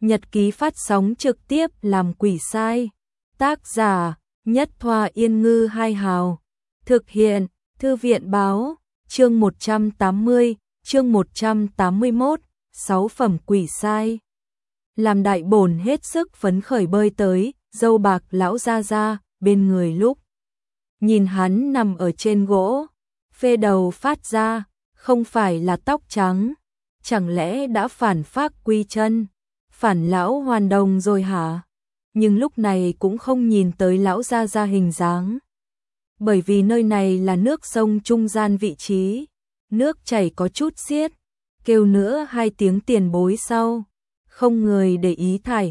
Nhật ký phát sóng trực tiếp làm quỷ sai. Tác giả Nhất Thoa Yên Ngư Hai Hào. Thực hiện Thư viện Báo. Chương 180, chương 181, 6 phẩm quỷ sai. Làm Đại Bổn hết sức phấn khởi bơi tới, dâu bạc lão ra bên người lúc. Nhìn hắn nằm ở trên gỗ, phê đầu phát ra, không phải là tóc trắng, chẳng lẽ đã phản phác quy chân, phản lão hoàn đồng rồi hả? Nhưng lúc này cũng không nhìn tới lão ra hình dáng. Bởi vì nơi này là nước sông trung gian vị trí, nước chảy có chút xiết, kêu nữa 2 tiếng tiền bối sau, không người để ý thải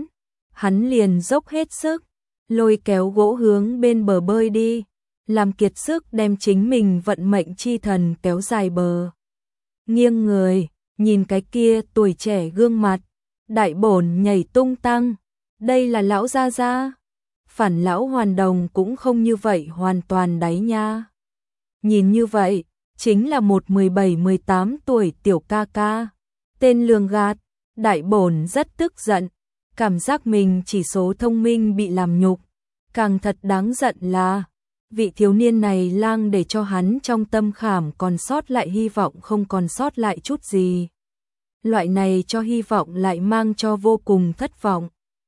hắn liền dốc hết sức, lôi kéo gỗ hướng bên bờ bơi đi, làm kiệt sức đem chính mình vận mệnh chi thần kéo dài bờ. Nghiêng người, nhìn cái kia tuổi trẻ gương mặt, Đại Bổn nhảy tung tăng, đây là lão gia. Phản lão hoàn đồng cũng không như vậy hoàn toàn đáy nha. Nhìn như vậy, chính là một 17-18 tuổi tiểu ca ca. Tên lường gạt, Đại Bổn rất tức giận, cảm giác mình chỉ số thông minh bị làm nhục. Càng thật đáng giận là, vị thiếu niên này lang để cho hắn trong tâm khảm còn sót lại hy vọng không còn sót lại chút gì. Loại này cho hy vọng lại mang cho vô cùng thất vọng.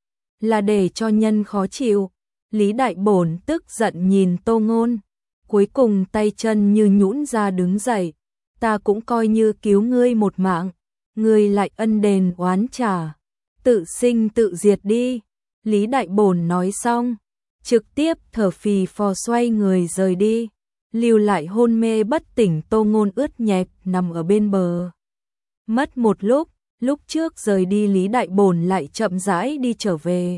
Là để cho nhân khó chịu. Lý Đại Bổn tức giận nhìn Tô Ngôn, cuối cùng tay chân như nhũn ra đứng dậy, ta cũng coi như cứu ngươi một mạng, ngươi lại ân đền oán trả, tự sinh tự diệt đi. Lý Đại Bổn nói xong, trực tiếp thở phì phò xoay người rời đi, lưu lại hôn mê bất tỉnh Tô Ngôn ướt nhẹp nằm ở bên bờ. Mất một lúc trước rời đi Lý Đại Bổn lại chậm rãi đi trở về.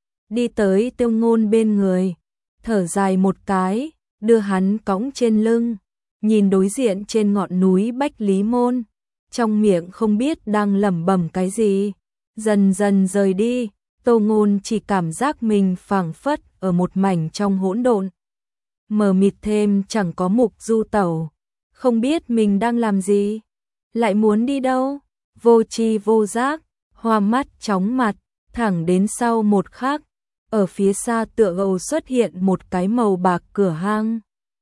Đi tới Tiêu Ngôn bên người, thở dài một cái, đưa hắn cõng trên lưng, nhìn đối diện trên ngọn núi Bách Lý Môn, trong miệng không biết đang lẩm bẩm cái gì. Dần dần rời đi, Tô Ngôn chỉ cảm giác mình phảng phất ở một mảnh trong hỗn độn. Mờ mịt thêm chẳng có mục du tẩu, không biết mình đang làm gì, lại muốn đi đâu, vô tri vô giác, hoa mắt chóng mặt, thẳng đến sau một khắc. Ở phía xa tựa hồ xuất hiện một cái màu bạc cửa hang.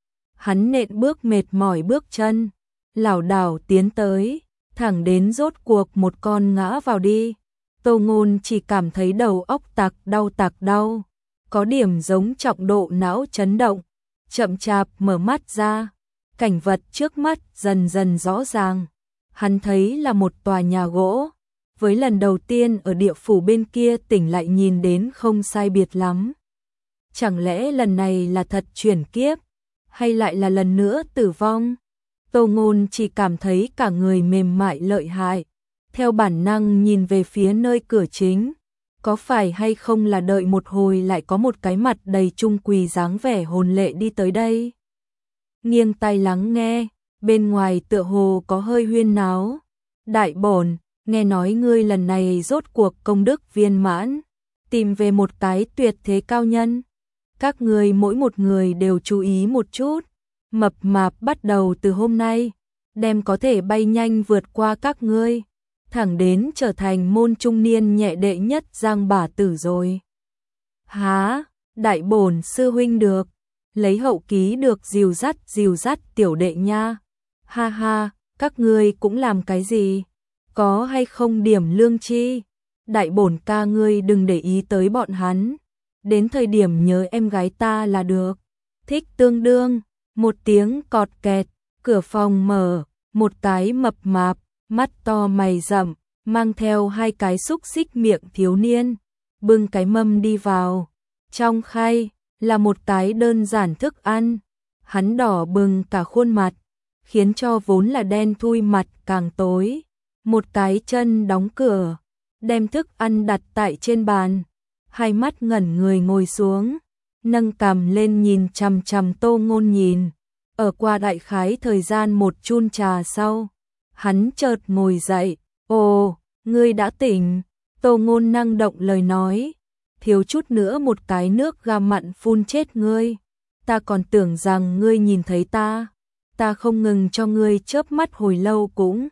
Hắn nện bước mệt mỏi bước chân, lảo đảo tiến tới, thẳng đến rốt cuộc một con ngã vào đi. Tô Ngôn chỉ cảm thấy đầu óc tạc đau, có điểm giống trọng độ não chấn động, chậm chạp mở mắt ra, cảnh vật trước mắt dần dần rõ ràng. Hắn thấy là một tòa nhà gỗ. Với lần đầu tiên ở địa phủ bên kia tỉnh lại nhìn đến không sai biệt lắm. Chẳng lẽ lần này là thật chuyển kiếp, hay lại là lần nữa tử vong? Tô Ngôn chỉ cảm thấy cả người mềm mại lợi hại, theo bản năng nhìn về phía nơi cửa chính. Có phải hay không là đợi một hồi lại có một cái mặt đầy trung quỳ dáng vẻ hồn lệ đi tới đây? Nghiêng tai lắng nghe, bên ngoài tựa hồ có hơi huyên náo. Đại Bổn, nghe nói ngươi lần này rốt cuộc công đức viên mãn, tìm về một cái tuyệt thế cao nhân. Các ngươi mỗi một người đều chú ý một chút, mập mạp bắt đầu từ hôm nay, đem có thể bay nhanh vượt qua các ngươi, thẳng đến trở thành môn trung niên nhẹ đệ nhất Giang Bả Tử rồi. Há, Đại Bổn sư huynh được, lấy hậu ký được dìu dắt tiểu đệ nha. Ha ha, các ngươi cũng làm cái gì? Có hay không điểm lương chi? Đại Bổn ca ngươi đừng để ý tới bọn hắn, đến thời điểm nhớ em gái ta là được. Thích tương đương, một tiếng cọt kẹt, cửa phòng mở, một cái mập mạp, mắt to mày rậm, mang theo 2 cái xúc xích miệng thiếu niên, bưng cái mâm đi vào. Trong khay là một cái đơn giản thức ăn, hắn đỏ bừng cả khuôn mặt, khiến cho vốn là đen thui mặt càng tối. Một cái chân đóng cửa, đem thức ăn đặt tại trên bàn, 2 mắt ngẩn người ngồi xuống, nâng cằm lên nhìn chằm chằm Tô Ngôn nhìn. Ở qua đại khái thời gian một chun trà sau, hắn chợt ngồi dậy. Ồ, ngươi đã tỉnh. Tô Ngôn năng động lời nói, thiếu chút nữa một cái nước ga mặn phun chết ngươi. Ta còn tưởng rằng ngươi nhìn thấy ta không ngừng cho ngươi chớp mắt hồi lâu cũng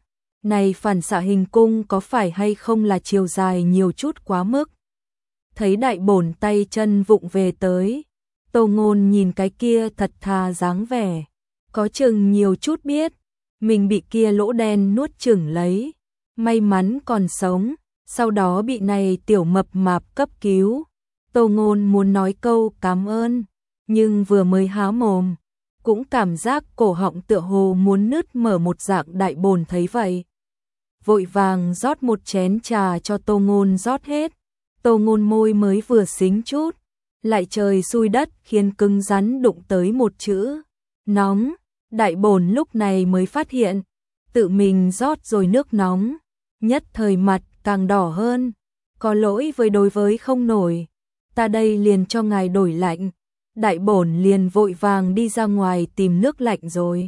Này phản xạ hình cung có phải hay không là chiều dài nhiều chút quá mức. Thấy đại bổn tay chân vụng về tới, Tô Ngôn nhìn cái kia thật thà dáng vẻ, có chừng nhiều chút biết, mình bị kia lỗ đen nuốt chửng lấy, may mắn còn sống, sau đó bị này tiểu mập mạp cấp cứu. Tô Ngôn muốn nói câu cảm ơn, nhưng vừa mới há mồm, cũng cảm giác cổ họng tựa hồ muốn nứt mở một dạng. Đại bồn thấy vậy, vội vàng rót một chén trà cho Tô Ngôn rót hết. Tô Ngôn môi mới vừa xính chút, lại trời xui đất khiến cứng rắn đụng tới một chữ nóng. Đại bồn lúc này mới phát hiện, tự mình rót rồi nước nóng, nhất thời mặt càng đỏ hơn. Có lỗi đối với không nổi, ta đây liền cho ngài đổi lạnh. Đại bổn liền vội vàng đi ra ngoài tìm nước lạnh rồi.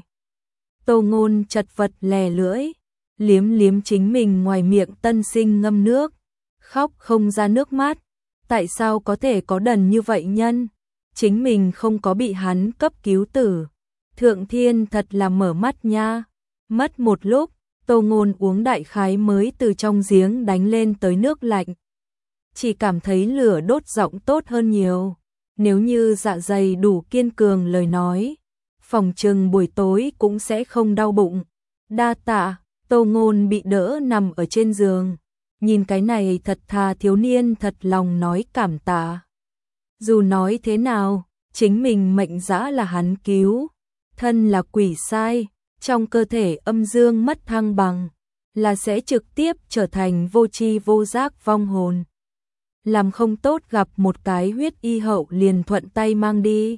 Tô Ngôn chật vật lè lưỡi, liếm liếm chính mình ngoài miệng tân sinh ngâm nước, khóc không ra nước mắt. Tại sao có thể có đần như vậy nhân? Chính mình không có bị hắn cấp cứu tử. Thượng thiên thật là mở mắt nha. Mất một lúc, Tô Ngôn uống đại khái mới từ trong giếng đánh lên tới nước lạnh. Chỉ cảm thấy lửa đốt giọng tốt hơn nhiều. Nếu như dạ dày đủ kiên cường lời nói, phòng chừng buổi tối cũng sẽ không đau bụng. Đa tạ. Tô Ngôn bị đỡ nằm ở trên giường, nhìn cái này thật thà thiếu niên thật lòng nói cảm tạ. Dù nói thế nào, chính mình mệnh dã là hắn cứu, thân là quỷ sai, trong cơ thể âm dương mất thăng bằng, là sẽ trực tiếp trở thành vô tri vô giác vong hồn. Làm không tốt gặp một cái huyết y hậu liền thuận tay mang đi.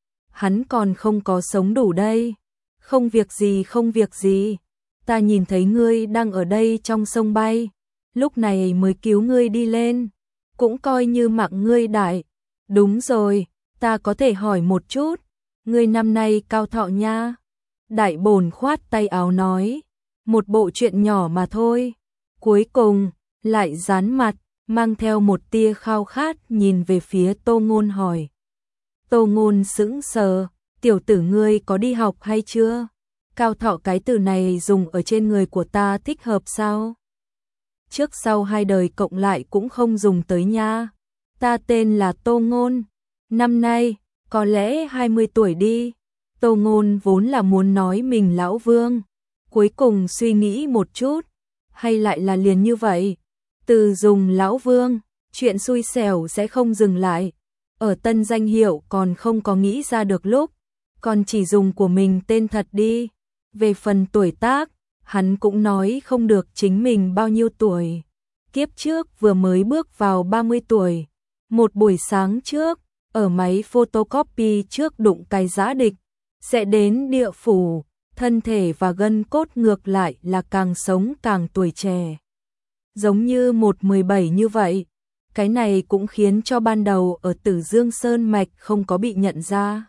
Hắn còn không có sống đủ đây. Không việc gì không việc gì. Ta nhìn thấy ngươi đang ở đây trong sông bay, lúc này mới cứu ngươi đi lên, cũng coi như mạng ngươi đại. Đúng rồi, ta có thể hỏi một chút, ngươi năm nay cao thọ nha? Đại bồn khoát tay áo nói, một bộ chuyện nhỏ mà thôi. Cuối cùng, lại dán mặt, mang theo một tia khao khát nhìn về phía Tô Ngôn hỏi. Tô Ngôn sững sờ, tiểu tử ngươi có đi học hay chưa? Cao thọ cái từ này dùng ở trên người của ta thích hợp sao? Trước sau hai đời cộng lại cũng không dùng tới nha. Ta tên là Tô Ngôn, năm nay có lẽ 20 tuổi đi. Tô Ngôn vốn là muốn nói mình lão vương, cuối cùng suy nghĩ một chút, hay lại là liền như vậy. Từ dùng lão vương, chuyện xui xẻo sẽ không dừng lại. Ở tân danh hiệu còn không có nghĩ ra được lúc, còn chỉ dùng của mình tên thật đi. Về phần tuổi tác, hắn cũng nói không được chính mình bao nhiêu tuổi. Kiếp trước vừa mới bước vào 30 tuổi. Một buổi sáng trước, ở máy photocopy trước đụng cái giã địch, sẽ đến địa phủ, thân thể và gân cốt ngược lại là càng sống càng tuổi trẻ. Giống như một 17 như vậy. Cái này cũng khiến cho ban đầu ở Tử Dương Sơn Mạch không có bị nhận ra.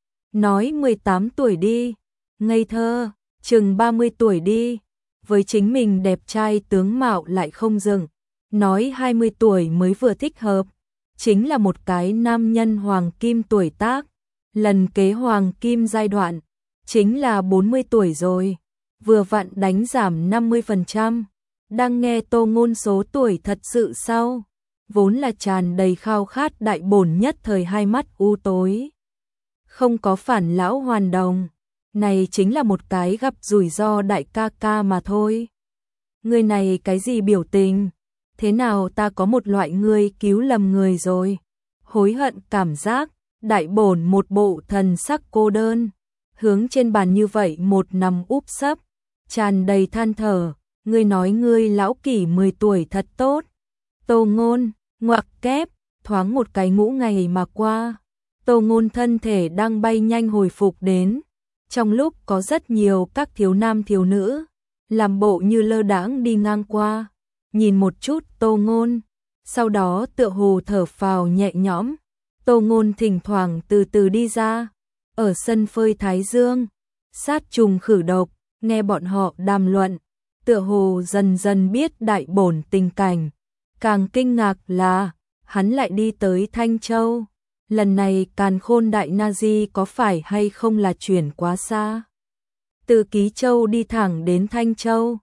Nói 18 tuổi đi, ngây thơ, chừng 30 tuổi đi, với chính mình đẹp trai tướng mạo lại không dừng. Nói 20 tuổi mới vừa thích hợp, chính là một cái nam nhân hoàng kim tuổi tác. Lần kế hoàng kim giai đoạn, chính là 40 tuổi rồi, vừa vặn đánh giảm 50%. Đang nghe Tô Ngôn số tuổi thật sự sao? Vốn là tràn đầy khao khát đại bổn nhất thời hai mắt u tối. Không có phản lão hoàn đồng, này chính là một cái gặp rủi ro đại ca ca mà thôi. Người này cái gì biểu tình? Thế nào ta có một loại người cứu lầm người rồi. Hối hận cảm giác, đại bổn một bộ thần sắc cô đơn. Hướng trên bàn như vậy một nằm úp sấp, tràn đầy than thở. Ngươi nói ngươi lão kỷ 10 tuổi thật tốt. Tô Ngôn, ngoặc kép, thoáng một cái ngũ ngày mà qua. Tô Ngôn thân thể đang bay nhanh hồi phục đến. Trong lúc có rất nhiều các thiếu nam thiếu nữ, làm bộ như lơ đãng đi ngang qua. Nhìn một chút Tô Ngôn, sau đó tựa hồ thở phào nhẹ nhõm. Tô Ngôn thỉnh thoảng từ từ đi ra. Ở sân phơi thái dương, sát trùng khử độc, nghe bọn họ đàm luận. Tựa hồ dần dần biết đại bổn tình cảnh. Càng kinh ngạc là, hắn lại đi tới Thanh Châu. Lần này Càn Khôn Đại Na Di có phải hay không là chuyển quá xa? Từ Ký Châu đi thẳng đến Thanh Châu.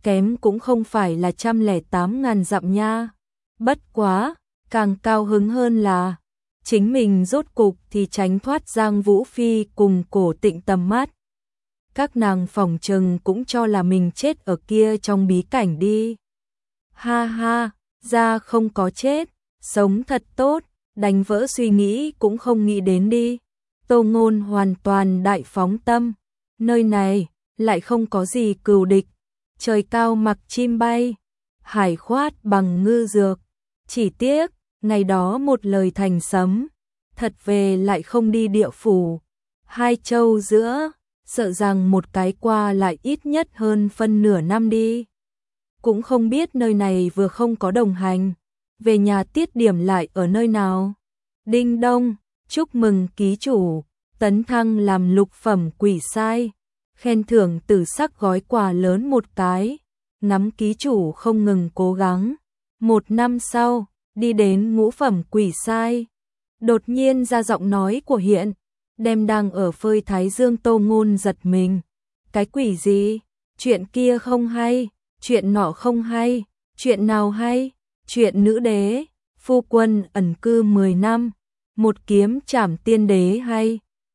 kém cũng không phải là 108.000 dặm nha. Bất quá, càng cao hứng hơn là chính mình rốt cục thì tránh thoát Giang Vũ Phi cùng Cổ Tịnh tầm mắt. Các nàng phỏng chừng cũng cho là mình chết ở kia trong bí cảnh đi. Ha ha, ra không có chết, sống thật tốt, đánh vỡ suy nghĩ cũng không nghĩ đến đi. Tô Ngôn hoàn toàn đại phóng tâm, nơi này lại không có gì cừu địch, trời cao mặc chim bay, hải khoát bằng ngư dược, chỉ tiếc, ngày đó một lời thành sấm, thật về lại không đi địa phủ, hai châu giữa, sợ rằng một cái qua lại ít nhất hơn phân nửa năm đi. Cũng không biết nơi này vừa không có đồng hành, về nhà tiết điểm lại ở nơi nào. Đinh đông, chúc mừng ký chủ, tấn thăng làm lục phẩm quỷ sai, khen thưởng tử sắc gói quà lớn một cái, ngắm ký chủ không ngừng cố gắng. 1 năm sau, đi đến ngũ phẩm quỷ sai. Đột nhiên ra giọng nói của Hiện, đem đang ở phơi thái dương Tô Ngôn giật mình. Cái quỷ gì? Chuyện kia không hay, chuyện nọ không hay, chuyện nào hay? Chuyện nữ đế, phu quân ẩn cư 10 năm, một kiếm trảm tiên đế hay?